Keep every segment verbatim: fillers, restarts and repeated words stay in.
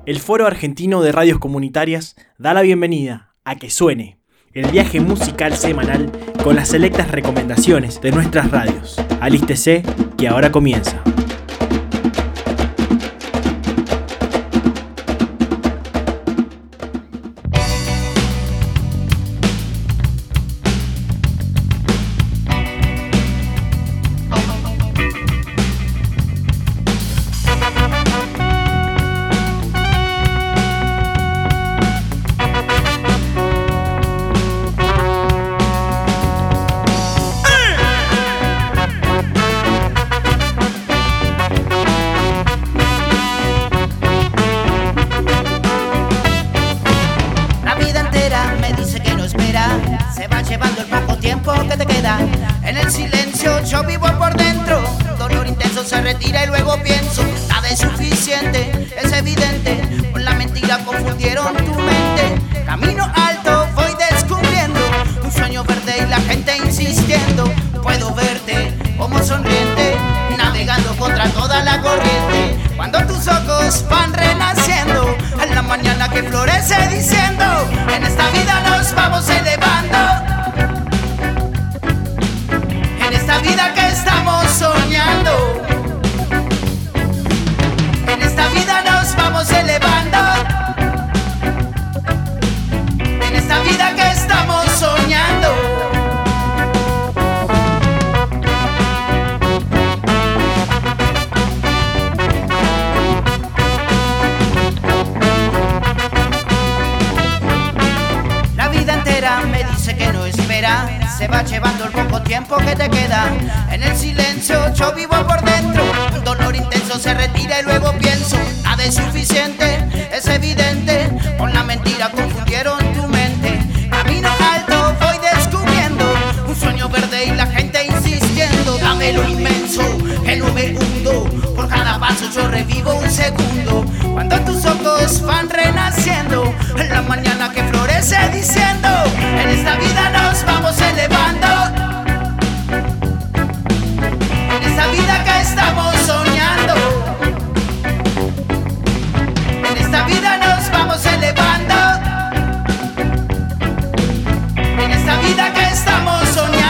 El Foro Argentino de Radios Comunitarias da la bienvenida a Que Suene, el viaje musical semanal con las selectas recomendaciones de nuestras radios. Alístese, que ahora comienza. Se va llevando el poco tiempo que te queda. En el silencio yo vivo por dentro. Un dolor intenso se retira y luego pienso: nada es suficiente, es evidente. Con la mentira confundieron tu mente. Camino alto voy descubriendo un sueño verde y la gente insistiendo. Dame lo inmenso, que no me hundo. Por cada paso yo revivo un segundo. Cuando tus ojos van renaciendo, en la mañana que florece diciendo: en esta vida nos vamos elevando. En esta vida que estamos soñando. En esta vida nos vamos elevando. En esta vida que estamos soñando.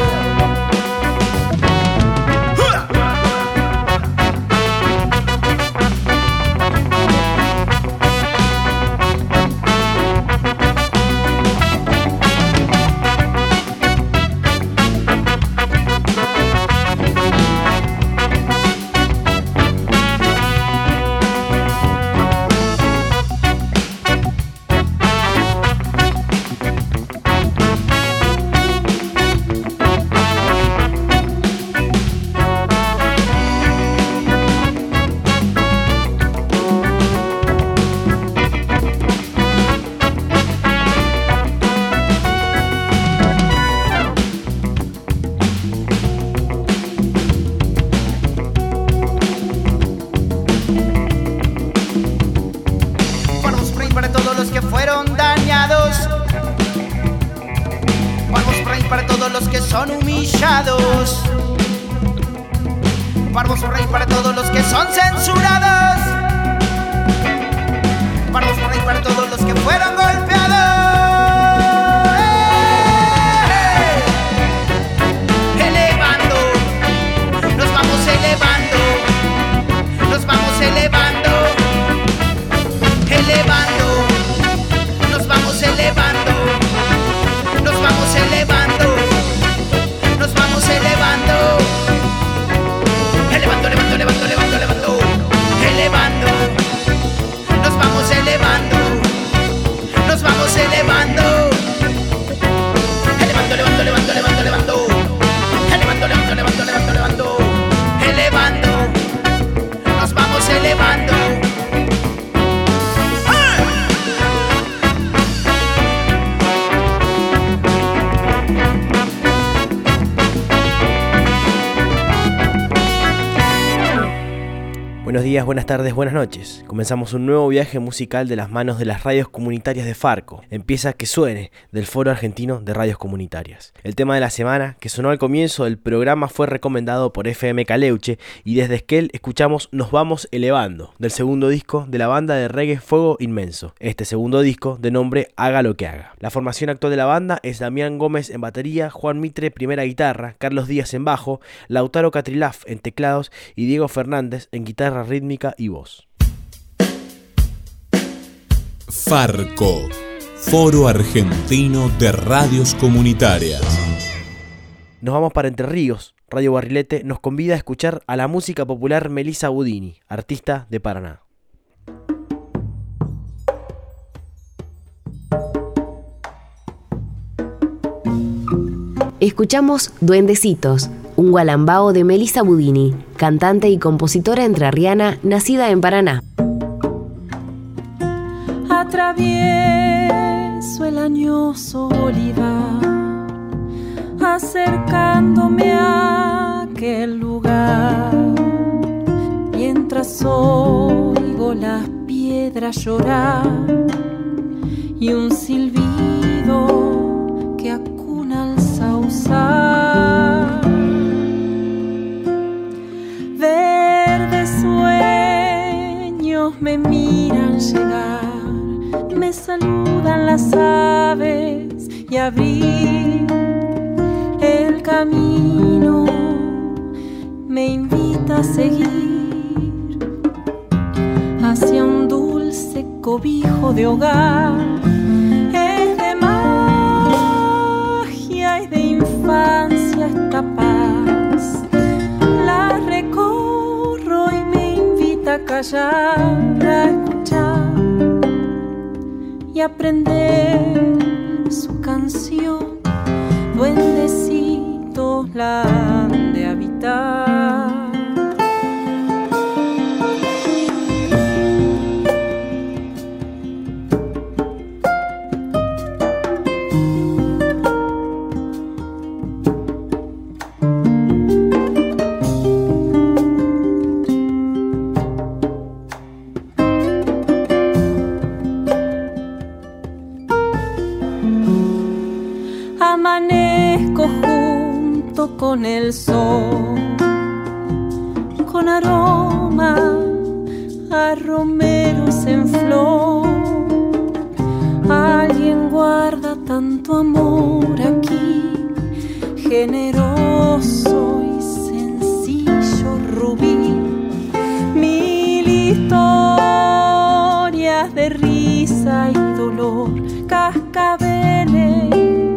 Son humillados. Barbos por rey para todos los que son censurados. Barbos por rey para todos los que fueron golpeados. ¡Eh! Elevando, nos vamos elevando, nos vamos elevando, elevando, nos vamos elevando, nos vamos elevando. Nos vamos elevando. Elevando, elevando, elevando, elevando, elevando. Buenos días, buenas tardes, buenas noches. Comenzamos un nuevo viaje musical de las manos de las radios comunitarias de Farco. Empieza Que Suene, del Foro Argentino de Radios Comunitarias. El tema de la semana, que sonó al comienzo del programa, fue recomendado por F M Caleuche y desde Esquel escuchamos Nos Vamos Elevando, del segundo disco de la banda de reggae Fuego Inmenso. Este segundo disco, de nombre Haga lo que haga. La formación actual de la banda es Damián Gómez en batería, Juan Mitre primera guitarra, Carlos Díaz en bajo, Lautaro Catrilaf en teclados y Diego Fernández en guitarra rítmica y voz. Farco, Foro Argentino de Radios Comunitarias. Nos vamos para Entre Ríos. Radio Barrilete nos convida a escuchar a la música popular Melissa Budini, artista de Paraná. Escuchamos Duendecitos, un gualambao de Melissa Budini, cantante y compositora entrerriana nacida en Paraná. Atravieso el añoso olivar, acercándome a aquel lugar, mientras oigo las piedras llorar y un silbido que acuna al sausar. Verdes sueños me miran llegar, me saludan las aves y abrir el camino me invita a seguir hacia un dulce cobijo de hogar. Es de magia y de infancia esta paz, la recorro y me invita a callar, a escuchar y aprender su canción. Duendecitos la han de habitar. Amanezco junto con el sol, con aroma a romeros en flor. Alguien guarda tanto amor aquí, generoso y sencillo rubí. Mil historias de risa y dolor, cascabeles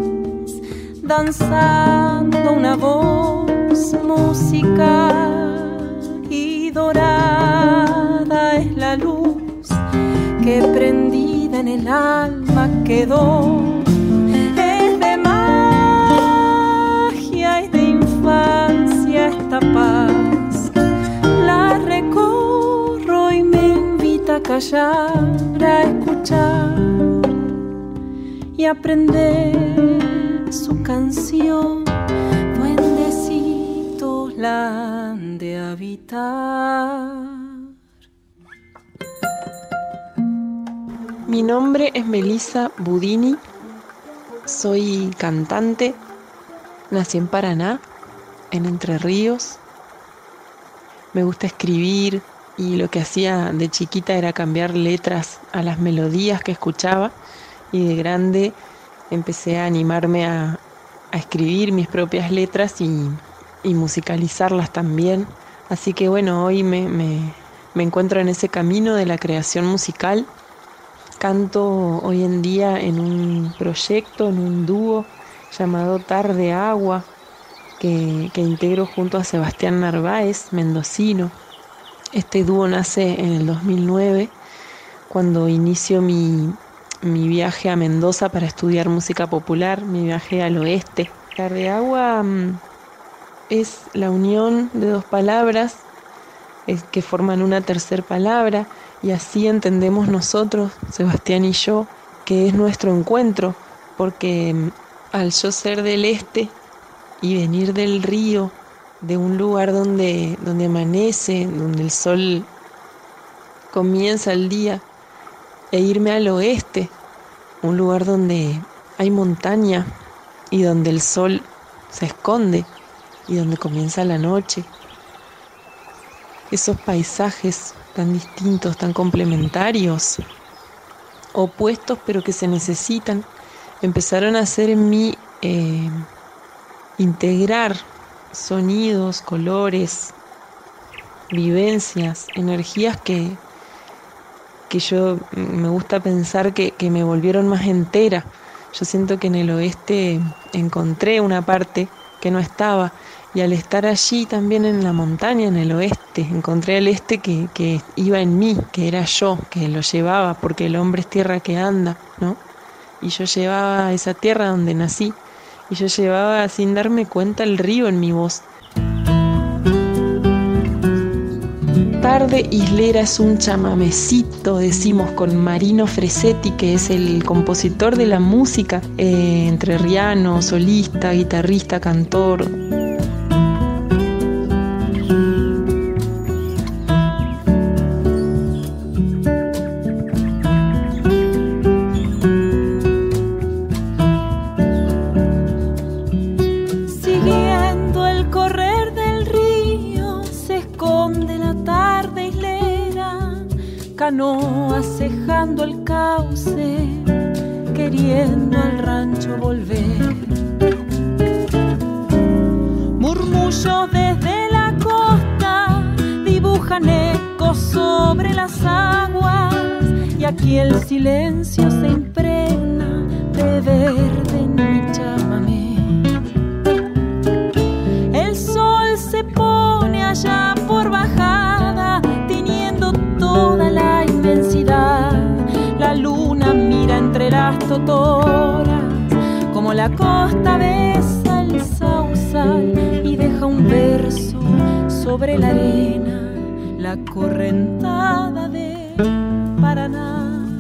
danzando una voz musical, y dorada es la luz que prendida en el alma quedó. Es de magia y de infancia esta paz, la recorro y me invita a callar, a escuchar y aprender su canción. Duendecitos la han de habitar. Mi nombre es Melissa Budini, soy cantante, nací en Paraná, en Entre Ríos. Me gusta escribir y lo que hacía de chiquita era cambiar letras a las melodías que escuchaba, y de grande empecé a animarme a, a escribir mis propias letras y, y musicalizarlas también. Así que bueno, hoy me, me, me encuentro en ese camino de la creación musical. Canto hoy en día en un proyecto, en un dúo llamado Tarde Agua, que, que integro junto a Sebastián Narváez, mendocino. Este dúo nace en el dos mil nueve, cuando inicio mi... mi viaje a Mendoza para estudiar música popular, mi viaje al oeste. Tarde Agua um, es la unión de dos palabras es, que forman una tercera palabra, y así entendemos nosotros, Sebastián y yo, que es nuestro encuentro, porque um, al yo ser del este y venir del río, de un lugar donde, donde amanece, donde el sol comienza el día, e irme al oeste, un lugar donde hay montaña y donde el sol se esconde y donde comienza la noche. Esos paisajes tan distintos, tan complementarios, opuestos pero que se necesitan, empezaron a hacer en mí eh, integrar sonidos, colores, vivencias, energías que, que yo me gusta pensar que, que me volvieron más entera. Yo siento que en el oeste encontré una parte que no estaba, y al estar allí también en la montaña, en el oeste, encontré el este que, que iba en mí, que era yo, que lo llevaba, porque el hombre es tierra que anda, ¿no? Y yo llevaba esa tierra donde nací, y yo llevaba sin darme cuenta el río en mi voz. Tarde Islera es un chamamecito, decimos, con Marino Fresetti, que es el compositor de la música, eh, entrerriano, solista, guitarrista, cantor. Canoa cejando el cauce, queriendo al rancho volver. Murmullos desde la costa dibujan ecos sobre las aguas, y aquí el silencio se impregna de verde en mi chamamé. El sol se pone allá por bajada, tiñendo toda la inmensidad. La luna mira entre las totoras, como la costa besa el sausal, y deja un verso sobre la arena, la correntada de Paraná.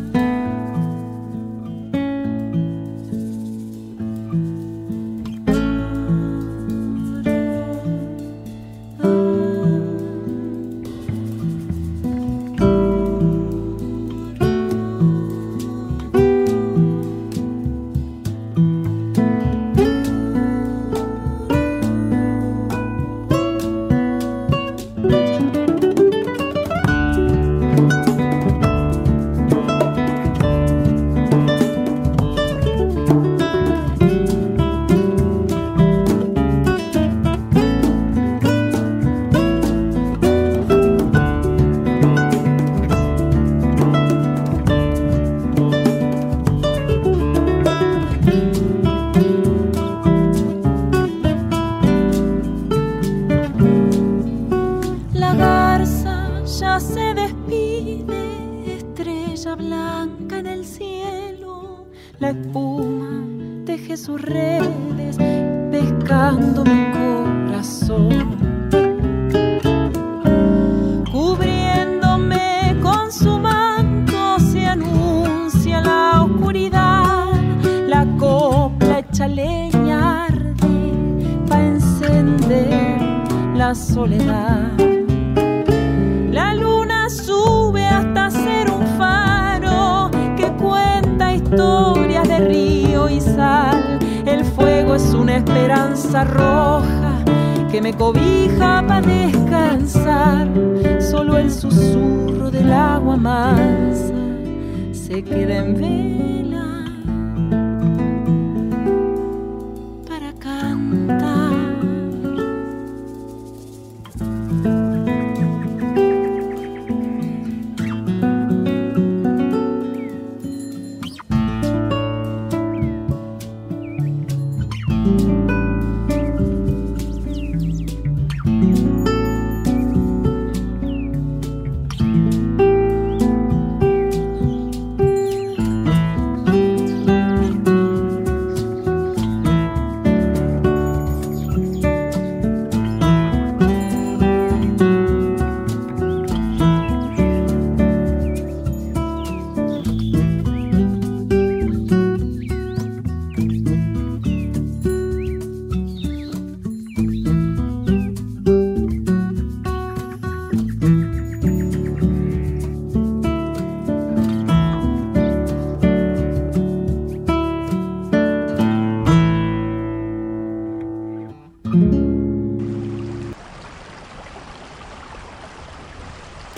Soledad. La luna sube hasta ser un faro que cuenta historias de río y sal. El fuego es una esperanza roja que me cobija para descansar. Solo el susurro del agua mansa se queda en vela para cantar.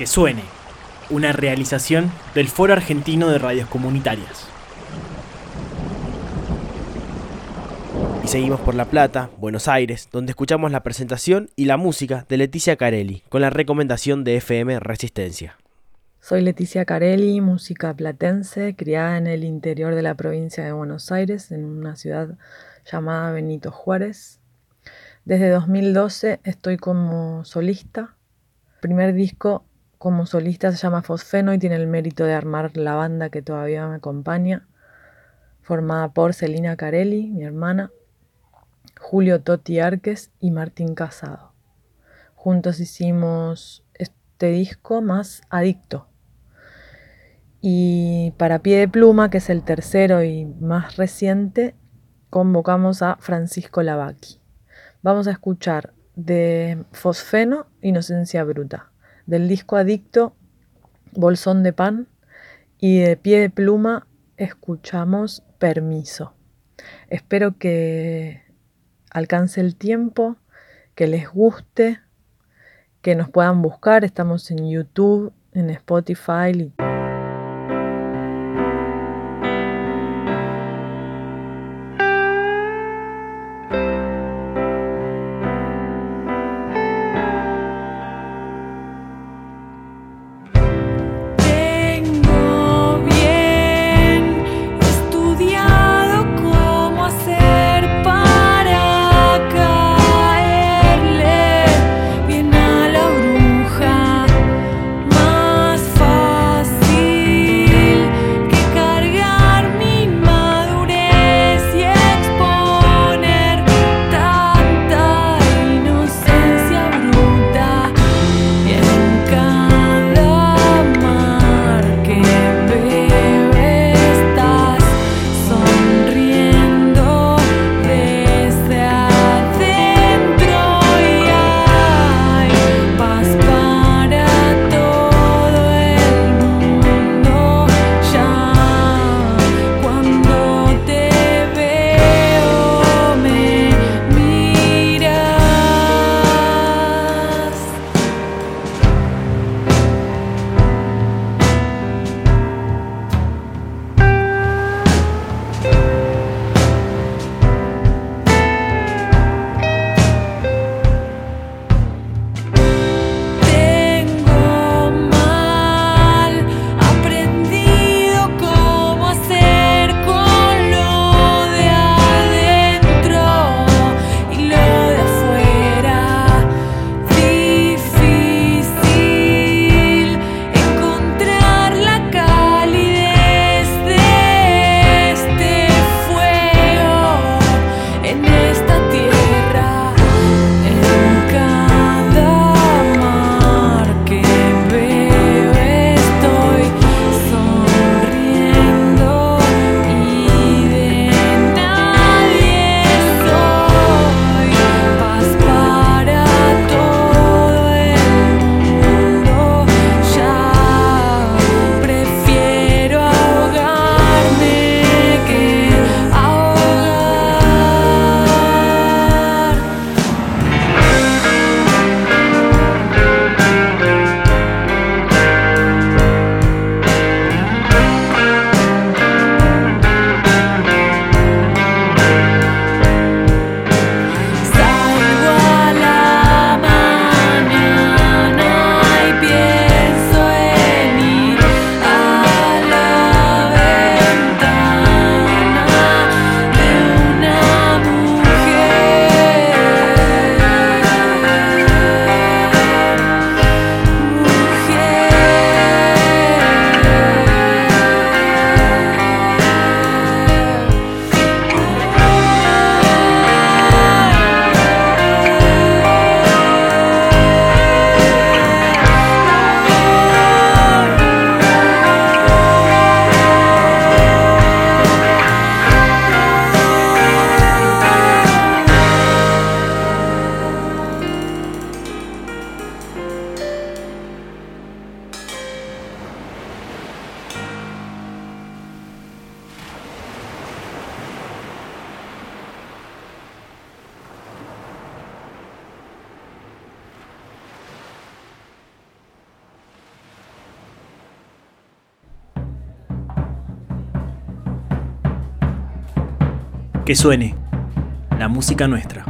Que suene, una realización del Foro Argentino de Radios Comunitarias. Y seguimos por La Plata, Buenos Aires, donde escuchamos la presentación y la música de Leticia Carelli, con la recomendación de F M Resistencia. Soy Leticia Carelli, música platense, criada en el interior de la provincia de Buenos Aires, en una ciudad llamada Benito Juárez. Desde dos mil doce estoy como solista. El primer disco como solista se llama Fosfeno y tiene el mérito de armar la banda que todavía me acompaña, formada por Celina Carelli, mi hermana, Julio Totti Arques y Martín Casado. Juntos hicimos este disco más Adicto. Y para Pie de Pluma, que es el tercero y más reciente, convocamos a Francisco Lavaki. Vamos a escuchar de Fosfeno, Inocencia Bruta, del disco Adicto, Bolsón de Pan, y de Pie de Pluma escuchamos Permiso. Espero que alcance el tiempo, que les guste, que nos puedan buscar. Estamos en YouTube, en Spotify y Más fácil. Que suene la música nuestra.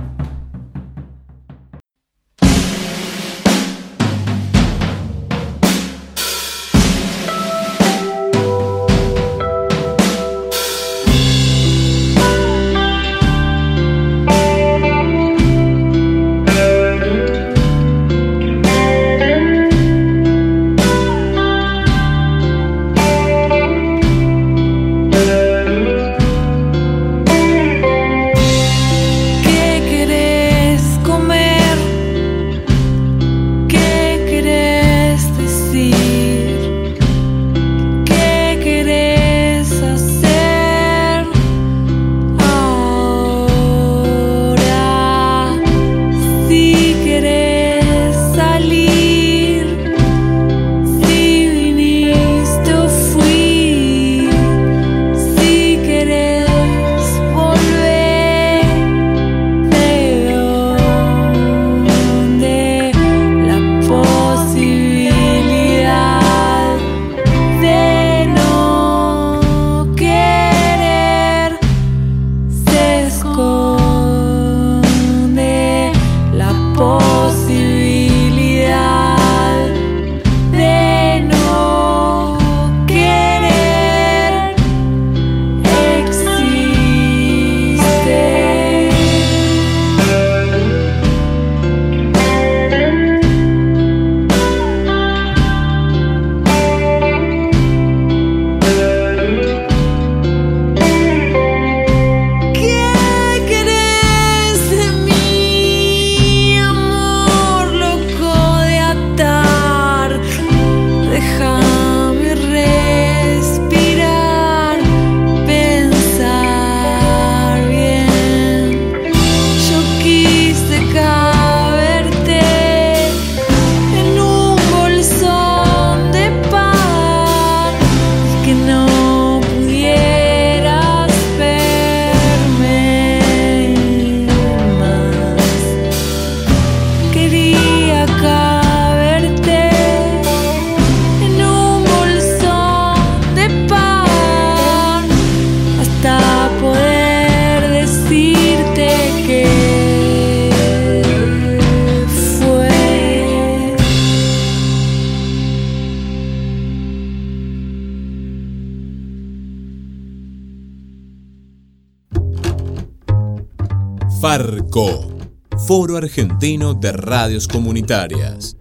Farco, Foro Argentino de Radios Comunitarias.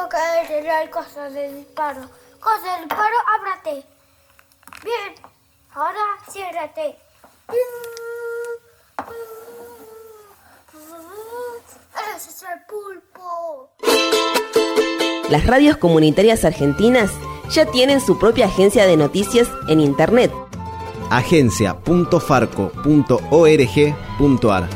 que era el coso de disparo. Coso de disparo, ábrate. Bien, ahora ciérrate. Ese es el pulpo. Las radios comunitarias argentinas ya tienen su propia agencia de noticias en internet. agencia punto farco punto org punto ar.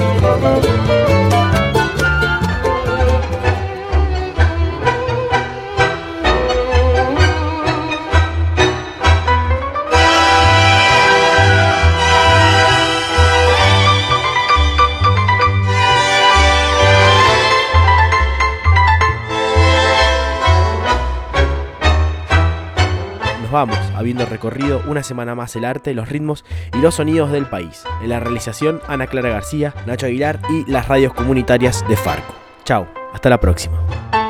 Vamos, habiendo recorrido una semana más el arte, los ritmos y los sonidos del país. En la realización, Ana Clara García, Nacho Aguilar y las radios comunitarias de Farco. Chau, hasta la próxima.